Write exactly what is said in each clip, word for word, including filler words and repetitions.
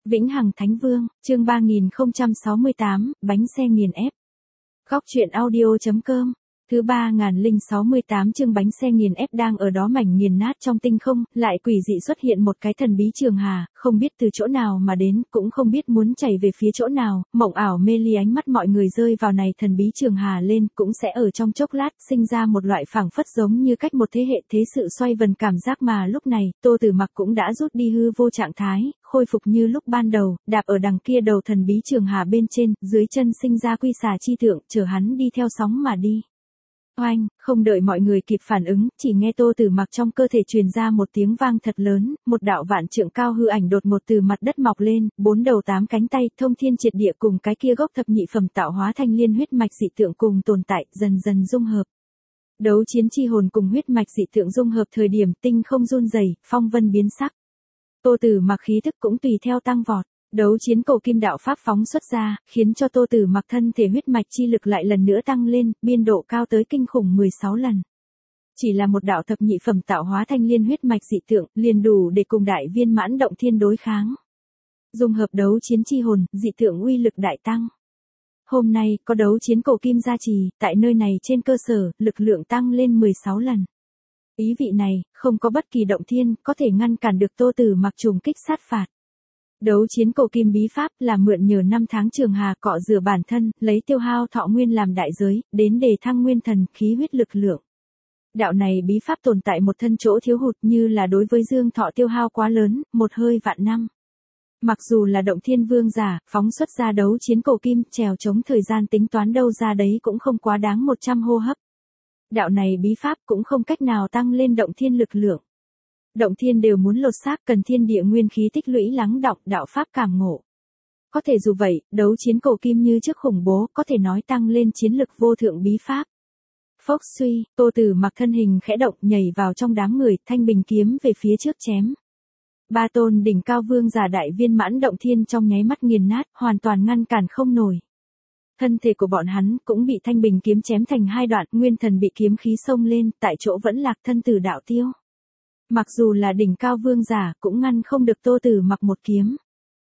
Vĩnh Hằng Thánh Vương, chương ba nghìn không trăm sáu mươi tám, bánh xe nghiền ép. Góc truyện audio.com. Thứ ba nghìn sáu mươi tám chương bánh xe nghiền ép đang ở đó mảnh nghiền nát trong tinh không, lại quỷ dị xuất hiện một cái thần bí trường hà, không biết từ chỗ nào mà đến, cũng không biết muốn chảy về phía chỗ nào, mộng ảo mê ly ánh mắt mọi người rơi vào này thần bí trường hà lên, cũng sẽ ở trong chốc lát sinh ra một loại phảng phất giống như cách một thế hệ thế sự xoay vần cảm giác mà lúc này, Tô Tử Mặc cũng đã rút đi hư vô trạng thái, khôi phục như lúc ban đầu, đạp ở đằng kia đầu thần bí trường hà bên trên, dưới chân sinh ra quy xà chi tượng, chở hắn đi theo sóng mà đi. Oanh, không đợi mọi người kịp phản ứng, chỉ nghe Tô Tử Mặc trong cơ thể truyền ra một tiếng vang thật lớn, một đạo vạn trượng cao hư ảnh đột ngột từ mặt đất mọc lên, bốn đầu tám cánh tay, thông thiên triệt địa cùng cái kia gốc thập nhị phẩm tạo hóa thanh liên huyết mạch dị tượng cùng tồn tại, dần dần dung hợp. Đấu chiến chi hồn cùng huyết mạch dị tượng dung hợp thời điểm tinh không run rẩy, phong vân biến sắc. Tô Tử Mặc khí thức cũng tùy theo tăng vọt. Đấu chiến cổ kim đạo pháp phóng xuất ra, khiến cho Tô Tử Mặc thân thể huyết mạch chi lực lại lần nữa tăng lên, biên độ cao tới kinh khủng mười sáu lần. Chỉ là một đạo thập nhị phẩm tạo hóa thanh liên huyết mạch dị tượng, liền đủ để cùng đại viên mãn động thiên đối kháng. Dung hợp đấu chiến chi hồn, dị tượng uy lực đại tăng. Hôm nay, có đấu chiến cổ kim gia trì, tại nơi này trên cơ sở, lực lượng tăng lên mười sáu lần. Ý vị này, không có bất kỳ động thiên, có thể ngăn cản được Tô Tử Mặc trùng kích sát phạt. Đấu chiến cổ kim bí pháp là mượn nhờ năm tháng trường hà cọ rửa bản thân, lấy tiêu hao thọ nguyên làm đại giới, đến đề thăng nguyên thần, khí huyết lực lượng. Đạo này bí pháp tồn tại một thân chỗ thiếu hụt như là đối với dương thọ tiêu hao quá lớn, một hơi vạn năm. Mặc dù là động thiên vương giả, phóng xuất ra đấu chiến cổ kim, trèo chống thời gian tính toán đâu ra đấy cũng không quá đáng một trăm hô hấp. Đạo này bí pháp cũng không cách nào tăng lên động thiên lực lượng. Động thiên đều muốn lột xác, cần thiên địa nguyên khí tích lũy lắng đọng, đạo pháp cảm ngộ. Có thể dù vậy, đấu chiến cổ kim như trước khủng bố, có thể nói tăng lên chiến lực vô thượng bí pháp. Phốc suy, Tô Tử Mặc thân hình khẽ động, nhảy vào trong đám người, thanh bình kiếm về phía trước chém. Ba tôn đỉnh cao vương giả đại viên mãn động thiên trong nháy mắt nghiền nát, hoàn toàn ngăn cản không nổi. Thân thể của bọn hắn cũng bị thanh bình kiếm chém thành hai đoạn, nguyên thần bị kiếm khí xông lên, tại chỗ vẫn lạc thân tử đạo tiêu. Mặc dù là đỉnh cao vương giả, cũng ngăn không được Tô Tử Mặc một kiếm.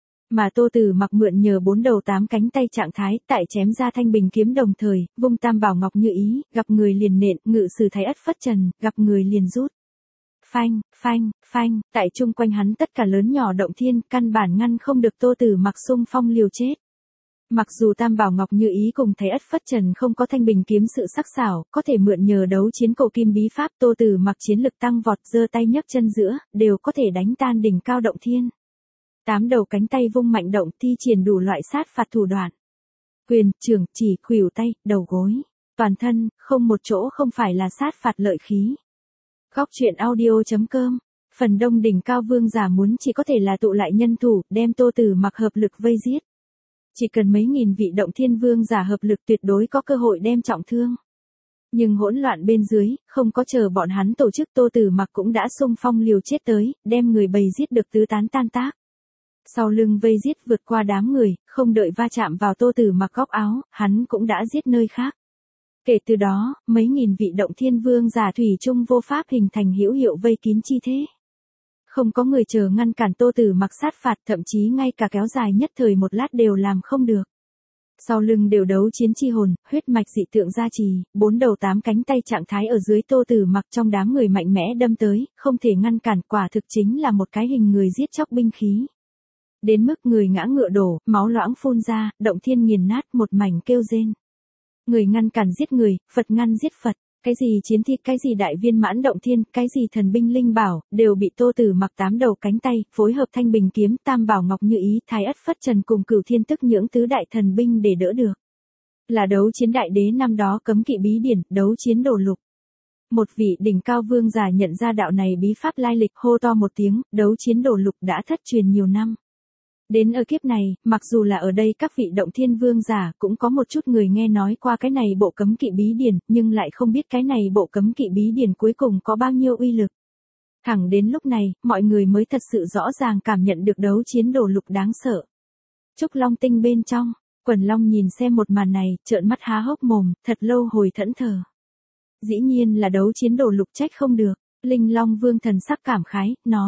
Mà Tô Tử Mặc mượn nhờ bốn đầu tám cánh tay trạng thái, tại chém ra thanh bình kiếm đồng thời, vung tam bảo ngọc như ý, gặp người liền nện, ngự sử thái ất phất trần, gặp người liền rút. Phanh, phanh, phanh, tại chung quanh hắn tất cả lớn nhỏ động thiên, căn bản ngăn không được Tô Tử Mặc xung phong liều chết. Mặc dù tam bảo ngọc như ý cùng thái ất phất trần không có thanh bình kiếm sự sắc sảo, có thể mượn nhờ đấu chiến cổ kim bí pháp, Tô Tử Mặc chiến lực tăng vọt, giơ tay nhấc chân giữa, đều có thể đánh tan đỉnh cao động thiên. Tám đầu cánh tay vung mạnh động, thi triển đủ loại sát phạt thủ đoạn. Quyền, trường, chỉ, khuỷu tay, đầu gối, toàn thân, không một chỗ không phải là sát phạt lợi khí. Góc truyện audio.com. Phần đông đỉnh cao vương giả muốn chỉ có thể là tụ lại nhân thủ, đem Tô Tử Mặc hợp lực vây giết. Chỉ cần mấy nghìn vị động thiên vương giả hợp lực tuyệt đối có cơ hội đem trọng thương. Nhưng hỗn loạn bên dưới, không có chờ bọn hắn tổ chức, Tô Tử Mặc cũng đã xung phong liều chết tới, đem người bầy giết được tứ tán tan tác. Sau lưng vây giết vượt qua đám người, không đợi va chạm vào Tô Tử Mặc góc áo, hắn cũng đã giết nơi khác. Kể từ đó, mấy nghìn vị động thiên vương giả thủy chung vô pháp hình thành hữu hiệu vây kín chi thế. Không có người chờ ngăn cản Tô Tử Mặc sát phạt, thậm chí ngay cả kéo dài nhất thời một lát đều làm không được. Sau lưng đều đấu chiến chi hồn, huyết mạch dị tượng gia trì, bốn đầu tám cánh tay trạng thái ở dưới Tô Tử Mặc trong đám người mạnh mẽ đâm tới, không thể ngăn cản, quả thực chính là một cái hình người giết chóc binh khí. Đến mức người ngã ngựa đổ, máu loãng phun ra, động thiên nghiền nát, một mảnh kêu rên. Người ngăn cản giết người, Phật ngăn giết Phật. Cái gì chiến thi, cái gì đại viên mãn động thiên, cái gì thần binh linh bảo, đều bị Tô Tử Mặc tám đầu cánh tay, phối hợp thanh bình kiếm, tam bảo ngọc như ý, thái ất phất trần cùng cửu thiên tức những tứ đại thần binh để đỡ được. Là đấu chiến đại đế năm đó cấm kỵ bí điển, đấu chiến đồ lục. Một vị đỉnh cao vương giả nhận ra đạo này bí pháp lai lịch, hô to một tiếng, đấu chiến đồ lục đã thất truyền nhiều năm. Đến ở kiếp này, mặc dù là ở đây các vị động thiên vương giả cũng có một chút người nghe nói qua cái này bộ cấm kỵ bí điển, nhưng lại không biết cái này bộ cấm kỵ bí điển cuối cùng có bao nhiêu uy lực. Thẳng đến lúc này, mọi người mới thật sự rõ ràng cảm nhận được đấu chiến đồ lục đáng sợ. Trúc Long tinh bên trong, Quần Long nhìn xem một màn này, trợn mắt há hốc mồm, thật lâu hồi thẫn thờ. Dĩ nhiên là đấu chiến đồ lục, trách không được. Linh Long Vương thần sắc cảm khái, nói.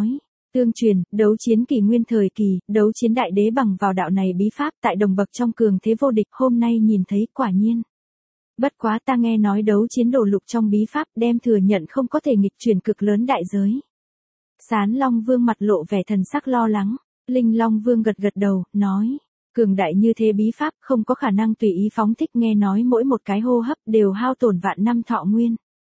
Tương truyền, đấu chiến kỷ nguyên thời kỳ, đấu chiến đại đế bằng vào đạo này bí pháp tại đồng bậc trong cường thế vô địch, hôm nay nhìn thấy quả nhiên. Bất quá ta nghe nói đấu chiến đổ lục trong bí pháp đem thừa nhận không có thể nghịch chuyển cực lớn đại giới. Sán Long Vương mặt lộ vẻ thần sắc lo lắng, Linh Long Vương gật gật đầu, nói, cường đại như thế bí pháp không có khả năng tùy ý phóng thích, nghe nói mỗi một cái hô hấp đều hao tổn vạn năm thọ nguyên.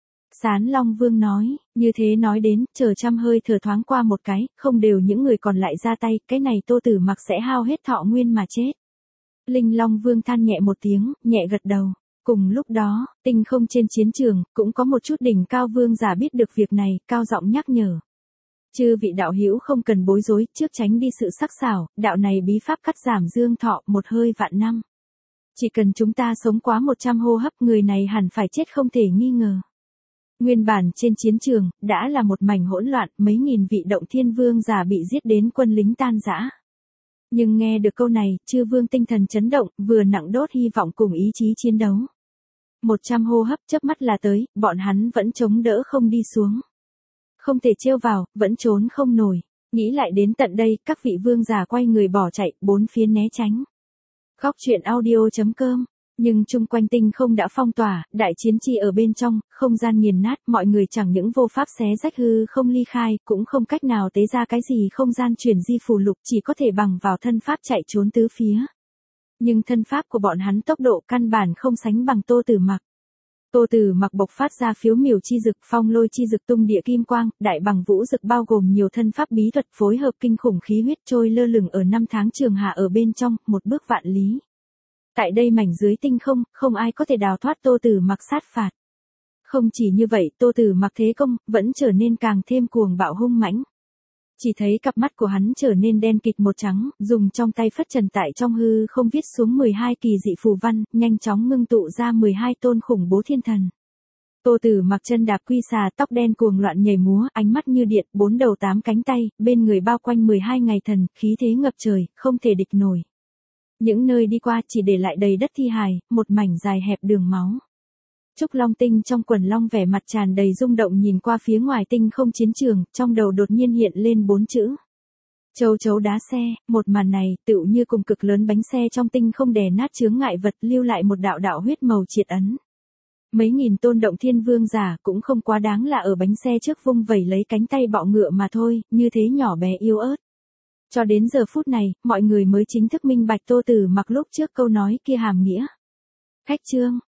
Sán Long Vương nói, như thế nói đến, chờ trăm hơi thở thoáng qua một cái, không đều những người còn lại ra tay, cái này Tô Tử Mặc sẽ hao hết thọ nguyên mà chết. Linh Long Vương than nhẹ một tiếng, nhẹ gật đầu. Cùng lúc đó, tinh không trên chiến trường, cũng có một chút đỉnh cao vương giả biết được việc này, cao giọng nhắc nhở. Chư vị đạo hữu không cần bối rối, trước tránh đi sự sắc sảo, đạo này bí pháp cắt giảm dương thọ một hơi vạn năm. Chỉ cần chúng ta sống quá một trăm hô hấp, người này hẳn phải chết không thể nghi ngờ. Nguyên bản trên chiến trường, đã là một mảnh hỗn loạn, mấy nghìn vị động thiên vương giả bị giết đến quân lính tan rã. Nhưng nghe được câu này, chư vương tinh thần chấn động, vừa nặng đốt hy vọng cùng ý chí chiến đấu. Một trăm hô hấp chớp mắt là tới, bọn hắn vẫn chống đỡ không đi xuống. Không thể trêu vào, vẫn trốn không nổi. Nghĩ lại đến tận đây, các vị vương giả quay người bỏ chạy, bốn phía né tránh. Khóc chuyện audio chấm com. Nhưng chung quanh tinh không đã phong tỏa, đại chiến chi ở bên trong, không gian nghiền nát, mọi người chẳng những vô pháp xé rách hư không ly khai, cũng không cách nào tế ra cái gì không gian chuyển di phù lục, chỉ có thể bằng vào thân pháp chạy trốn tứ phía. Nhưng thân pháp của bọn hắn tốc độ căn bản không sánh bằng Tô Tử Mặc. Tô Tử Mặc bộc phát ra phiếu miểu chi dực, phong lôi chi dực, tung địa kim quang, đại bằng vũ dực bao gồm nhiều thân pháp bí thuật phối hợp kinh khủng khí huyết trôi lơ lửng ở năm tháng trường hạ ở bên trong, một bước vạn lý. Tại đây mảnh dưới tinh không, không ai có thể đào thoát Tô Tử Mặc sát phạt. Không chỉ như vậy, Tô Tử Mặc thế công, vẫn trở nên càng thêm cuồng bạo hung mãnh. Chỉ thấy cặp mắt của hắn trở nên đen kịt một trắng, dùng trong tay phất trần tại trong hư không viết xuống mười hai kỳ dị phù văn, nhanh chóng ngưng tụ ra mười hai tôn khủng bố thiên thần. Tô Tử Mặc chân đạp quy xà, tóc đen cuồng loạn nhảy múa, ánh mắt như điện, bốn đầu tám cánh tay, bên người bao quanh mười hai ngày thần, khí thế ngập trời, không thể địch nổi. Những nơi đi qua chỉ để lại đầy đất thi hài, một mảnh dài hẹp đường máu. Trúc Long Tinh trong quần long vẻ mặt tràn đầy rung động nhìn qua phía ngoài tinh không chiến trường, trong đầu đột nhiên hiện lên bốn chữ. Châu chấu đá xe, một màn này, tựu như cùng cực lớn bánh xe trong tinh không đè nát chướng ngại vật, lưu lại một đạo đạo huyết màu triệt ấn. Mấy nghìn tôn động thiên vương giả cũng không quá đáng là ở bánh xe trước vung vẩy lấy cánh tay bọ ngựa mà thôi, như thế nhỏ bé yếu ớt. Cho đến giờ phút này, mọi người mới chính thức minh bạch Tô Tử Mặc lúc trước câu nói kia hàm nghĩa. Khách trương,